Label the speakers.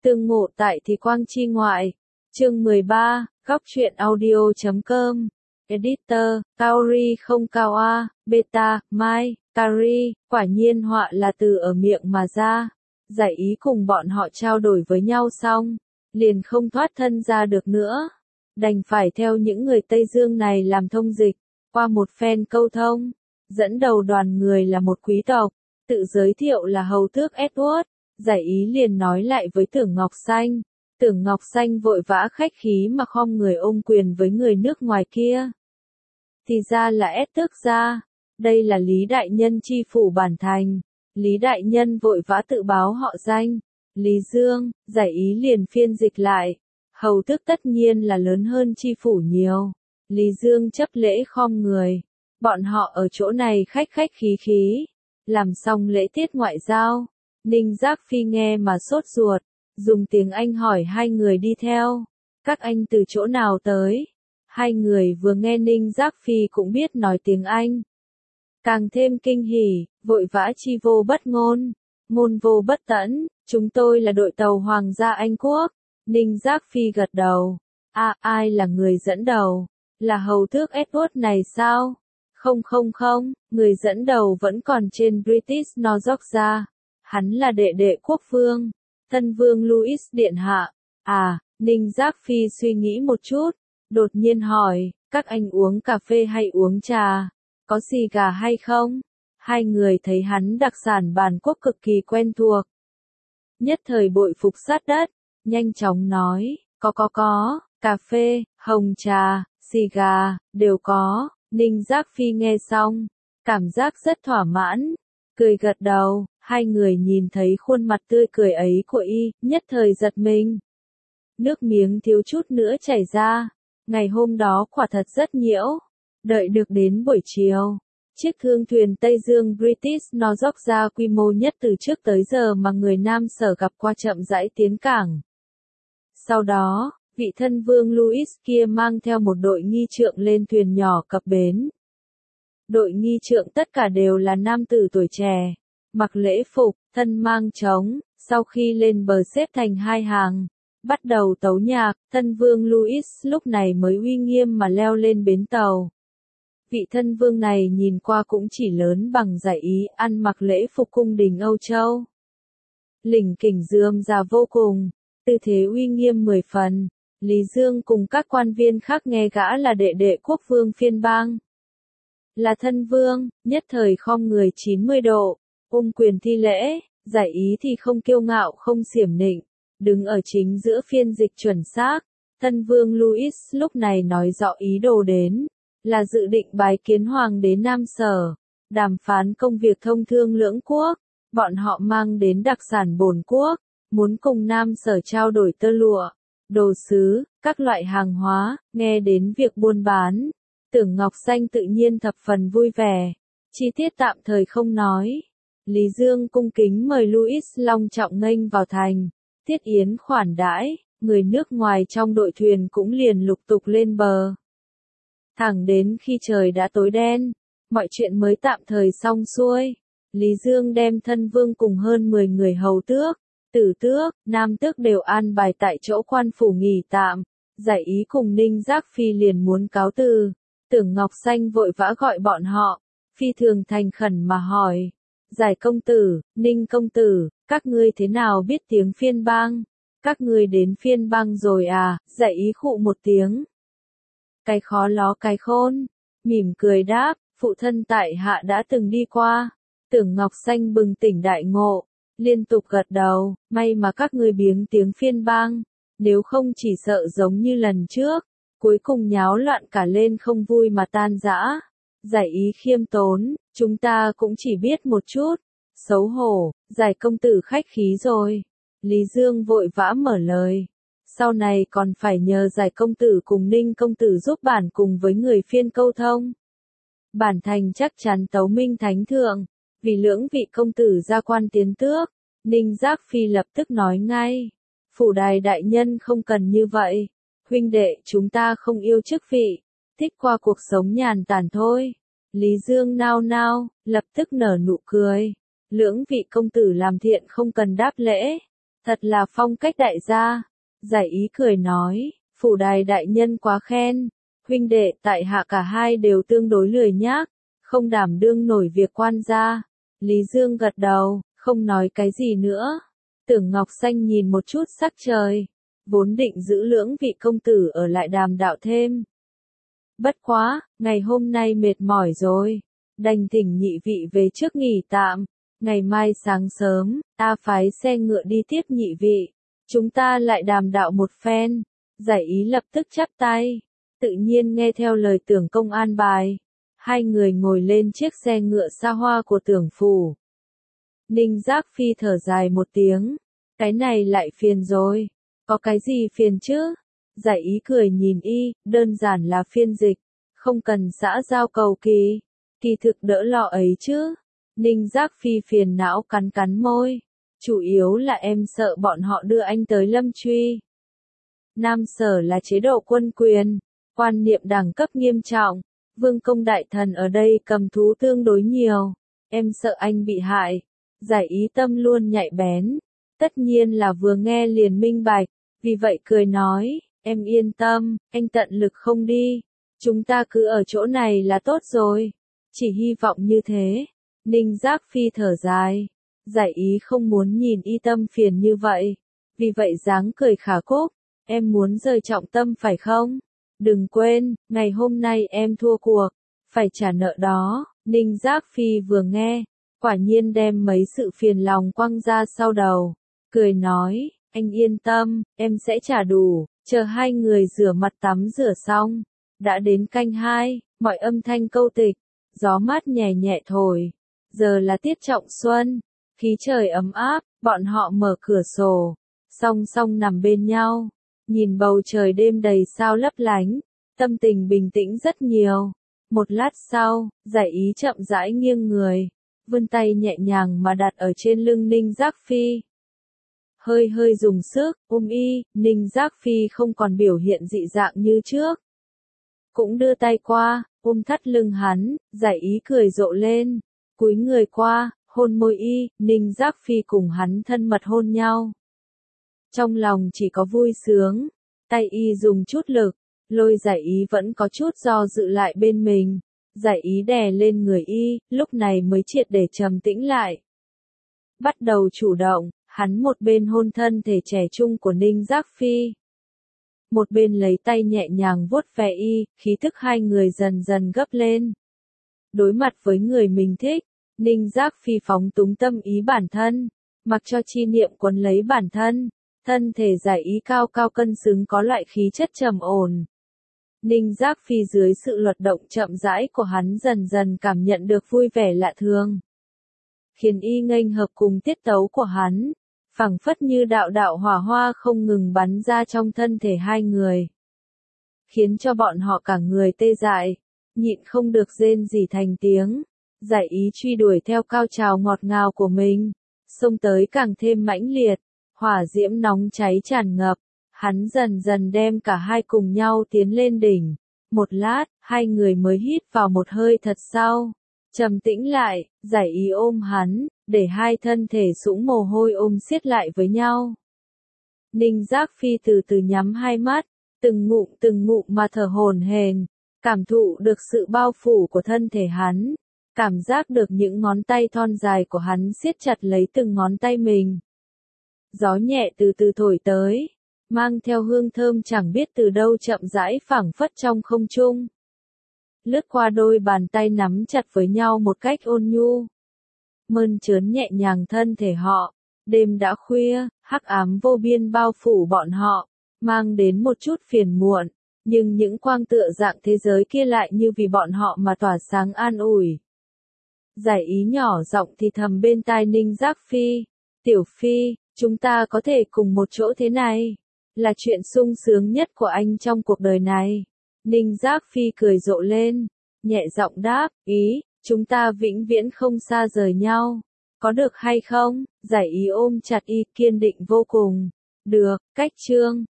Speaker 1: Tương ngộ tại Thì Quang Chi Ngoại. Chương 13, góc truyện audio.com. Editor, Kaori không cao a, beta, mai, Kari, quả nhiên họa là từ ở miệng mà ra. Giải ý cùng bọn họ trao đổi với nhau xong, liền không thoát thân ra được nữa. Đành phải theo những người Tây Dương này làm thông dịch, qua một phen câu thông. Dẫn đầu đoàn người là một quý tộc, tự giới thiệu là hầu tước Edward. Giải ý liền nói lại với Tưởng Ngọc Xanh. Tưởng Ngọc Xanh vội vã khách khí mà khom người ôm quyền với người nước ngoài kia. Thì ra là Ed tước gia, đây là Lý Đại Nhân chi phủ Bản Thành. Lý Đại Nhân vội vã tự báo họ danh. Lý Dương, giải ý liền phiên dịch lại. Hầu tước tất nhiên là lớn hơn chi phủ nhiều. Lý Dương chấp lễ khom người. Bọn họ ở chỗ này khách khách khí khí. Làm xong lễ tiết ngoại giao. Ninh Giác Phi nghe mà sốt ruột, dùng tiếng Anh hỏi hai người đi theo. Các anh từ chỗ nào tới? Hai người vừa nghe Ninh Giác Phi cũng biết nói tiếng Anh. Càng thêm kinh hỉ, vội vã chi vô bất ngôn, ngôn vô bất tẫn, chúng tôi là đội tàu Hoàng gia Anh Quốc. Ninh Giác Phi gật đầu. Ai là người dẫn đầu? Là hầu tước Edward này sao? Không, người dẫn đầu vẫn còn trên British Norfolk. Hắn là đệ đệ quốc vương, thân vương Louis điện hạ. Ninh Giác Phi suy nghĩ một chút, đột nhiên hỏi, các anh uống cà phê hay uống trà? Có xì gà hay không? Hai người thấy hắn đặc sản bản quốc cực kỳ quen thuộc. Nhất thời bội phục sát đất, nhanh chóng nói, có, cà phê, hồng trà, xì gà, đều có. Ninh Giác Phi nghe xong, cảm giác rất thỏa mãn, cười gật đầu. Hai người nhìn thấy khuôn mặt tươi cười ấy của y, nhất thời giật mình. Nước miếng thiếu chút nữa chảy ra. Ngày hôm đó quả thật rất nhiễu. Đợi được đến buổi chiều, chiếc thương thuyền Tây Dương British Norfolk ra quy mô nhất từ trước tới giờ mà người Nam Sở gặp qua chậm rãi tiến cảng. Sau đó, vị thân vương Louis kia mang theo một đội nghi trượng lên thuyền nhỏ cập bến. Đội nghi trượng tất cả đều là nam tử tuổi trẻ. Mặc lễ phục, thân mang trống, sau khi lên bờ xếp thành hai hàng, bắt đầu tấu nhạc, thân vương Louis lúc này mới uy nghiêm mà leo lên bến tàu. Vị thân vương này nhìn qua cũng chỉ lớn bằng Giải ý, ăn mặc lễ phục cung đình Âu Châu. Lỉnh kỉnh rườm rà vô cùng, tư thế uy nghiêm 10 phần. Lý Dương cùng các quan viên khác nghe gã là đệ đệ quốc vương phiên bang. Là thân vương, nhất thời khom người 90 độ. Quyền thi lễ, Giải ý thì không kiêu ngạo không xiểm nịnh, đứng ở chính giữa phiên dịch chuẩn xác. Thân vương Louis lúc này nói rõ ý đồ đến, là dự định bái kiến hoàng đế Nam Sở, đàm phán công việc thông thương lưỡng quốc. Bọn họ mang đến đặc sản bổn quốc, muốn cùng Nam Sở trao đổi tơ lụa, đồ sứ, các loại hàng hóa. Nghe đến việc buôn bán, Tưởng Ngọc Xanh tự nhiên thập phần vui vẻ. Chi tiết tạm thời không nói. Lý Dương cung kính mời Louis long trọng nghênh vào thành. Tiết yến khoản đãi, người nước ngoài trong đội thuyền cũng liền lục tục lên bờ. Thẳng đến khi trời đã tối đen, mọi chuyện mới tạm thời xong xuôi. Lý Dương đem thân vương cùng hơn 10 người hầu tước, tử tước, nam tước đều an bài tại chỗ quan phủ nghỉ tạm. Giải ý cùng Ninh Giác Phi liền muốn cáo từ. Tưởng Ngọc Xanh vội vã gọi bọn họ, phi thường thành khẩn mà hỏi. Giải công tử, Ninh công tử, các ngươi thế nào biết tiếng phiên bang? Các ngươi đến phiên bang rồi à? Giải ý khụ một tiếng. Cái khó ló cái khôn, mỉm cười đáp, phụ thân tại hạ đã từng đi qua. Tưởng Ngọc Xanh bừng tỉnh đại ngộ, liên tục gật đầu, may mà các ngươi biếng tiếng phiên bang, nếu không chỉ sợ giống như lần trước, cuối cùng nháo loạn cả lên không vui mà tan rã. Giải ý khiêm tốn, chúng ta cũng chỉ biết một chút. Xấu hổ, Giải công tử khách khí rồi. Lý Dương vội vã mở lời. Sau này còn phải nhờ Giải công tử cùng Ninh công tử giúp bản cùng với người phiên câu thông. Bản thành chắc chắn tấu minh thánh thượng, vì lưỡng vị công tử gia quan tiến tước. Ninh Giác Phi lập tức nói ngay. Phủ đài đại nhân không cần như vậy. Huynh đệ chúng ta không yêu chức vị, thích qua cuộc sống nhàn tản thôi. Lý Dương nao nao, lập tức nở nụ cười. Lưỡng vị công tử làm thiện không cần đáp lễ. Thật là phong cách đại gia. Giải ý cười nói, Phủ Đài đại nhân quá khen. Huynh đệ tại hạ cả hai đều tương đối lười nhác, không đảm đương nổi việc quan gia. Lý Dương gật đầu, không nói cái gì nữa. Tưởng Ngọc Xanh nhìn một chút sắc trời, vốn định giữ lưỡng vị công tử ở lại đàm đạo thêm. Bất quá, ngày hôm nay mệt mỏi rồi, đành thỉnh nhị vị về trước nghỉ tạm, ngày mai sáng sớm, ta phái xe ngựa đi tiếp nhị vị, chúng ta lại đàm đạo một phen. Giải ý lập tức chắp tay, tự nhiên nghe theo lời Tưởng Công an bài. Hai người ngồi lên chiếc xe ngựa xa hoa của Tưởng phủ. Ninh Giác Phi thở dài một tiếng, cái này lại phiền rồi. Có cái gì phiền chứ? Giải ý cười nhìn y, đơn giản là phiên dịch, không cần xã giao cầu kỳ, kỳ thực đỡ lo ấy chứ. Ninh Giác Phi phiền não cắn cắn môi, chủ yếu là em sợ bọn họ đưa anh tới Lâm Truy. Nam Sở là chế độ quân quyền, quan niệm đẳng cấp nghiêm trọng, vương công đại thần ở đây cầm thú tương đối nhiều, em sợ anh bị hại. Giải ý tâm luôn nhạy bén, tất nhiên là vừa nghe liền minh bạch, vì vậy cười nói, em yên tâm, anh tận lực không đi, chúng ta cứ ở chỗ này là tốt rồi, chỉ hy vọng như thế. Ninh Giác Phi thở dài, giải ý không muốn nhìn y tâm phiền như vậy, vì vậy dáng cười khả cúc, em muốn rời trọng tâm phải không? Đừng quên, ngày hôm nay em thua cuộc, phải trả nợ đó. Ninh Giác Phi vừa nghe, quả nhiên đem mấy sự phiền lòng quăng ra sau đầu, cười nói, anh yên tâm, em sẽ trả đủ. Chờ hai người rửa mặt tắm rửa xong, đã đến canh 2, mọi âm thanh câu tịch, gió mát nhẹ nhẹ thổi, giờ là tiết trọng xuân, khí trời ấm áp, bọn họ mở cửa sổ, song song nằm bên nhau, nhìn bầu trời đêm đầy sao lấp lánh, tâm tình bình tĩnh rất nhiều. Một lát sau, giải ý chậm rãi nghiêng người, vươn tay nhẹ nhàng mà đặt ở trên lưng Ninh Giác Phi. Hơi hơi dùng sức, y, Ninh Giác Phi không còn biểu hiện dị dạng như trước. Cũng đưa tay qua, thắt lưng hắn, giải ý cười rộ lên, cúi người qua, hôn môi y, Ninh Giác Phi cùng hắn thân mật hôn nhau. Trong lòng chỉ có vui sướng, tay y dùng chút lực, lôi giải ý vẫn có chút do dự lại bên mình. Giải ý đè lên người y, lúc này mới triệt để trầm tĩnh lại. Bắt đầu chủ động, hắn một bên hôn thân thể trẻ trung của Ninh Giác Phi, một bên lấy tay nhẹ nhàng vuốt ve y, khí thức hai người dần dần gấp lên. Đối mặt với người mình thích, Ninh Giác Phi phóng túng tâm ý bản thân, mặc cho chi niệm quấn lấy bản thân, thân thể giải ý cao cao cân xứng có loại khí chất trầm ổn. Ninh Giác Phi dưới sự luật động chậm rãi của hắn dần dần cảm nhận được vui vẻ lạ thường, khiến y nghênh hợp cùng tiết tấu của hắn, phảng phất như đạo đạo hỏa hoa không ngừng bắn ra trong thân thể hai người, khiến cho bọn họ cả người tê dại, nhịn không được rên rỉ thành tiếng. Giải ý truy đuổi theo cao trào ngọt ngào của mình, xông tới càng thêm mãnh liệt, hỏa diễm nóng cháy tràn ngập, hắn dần dần đem cả hai cùng nhau tiến lên đỉnh. Một lát, hai người mới hít vào một hơi thật sâu, trầm tĩnh lại, giải ý ôm hắn, để hai thân thể sũng mồ hôi ôm siết lại với nhau. Ninh Giác Phi từ từ nhắm hai mắt, từng ngụm mà thở hổn hển, cảm thụ được sự bao phủ của thân thể hắn, cảm giác được những ngón tay thon dài của hắn siết chặt lấy từng ngón tay mình. Gió nhẹ từ từ thổi tới, mang theo hương thơm chẳng biết từ đâu chậm rãi phảng phất trong không trung, lướt qua đôi bàn tay nắm chặt với nhau một cách ôn nhu, mơn trớn nhẹ nhàng thân thể họ. Đêm đã khuya, hắc ám vô biên bao phủ bọn họ, mang đến một chút phiền muộn, nhưng những quang tựa dạng thế giới kia lại như vì bọn họ mà tỏa sáng an ủi. Giải ý nhỏ giọng thì thầm bên tai Ninh Giác Phi, Tiểu Phi, chúng ta có thể cùng một chỗ thế này, là chuyện sung sướng nhất của anh trong cuộc đời này. Ninh Giác Phi cười rộ lên, nhẹ giọng đáp, ý, chúng ta vĩnh viễn không xa rời nhau, có được hay không? Giải ý ôm chặt y kiên định vô cùng. Được, cách chương.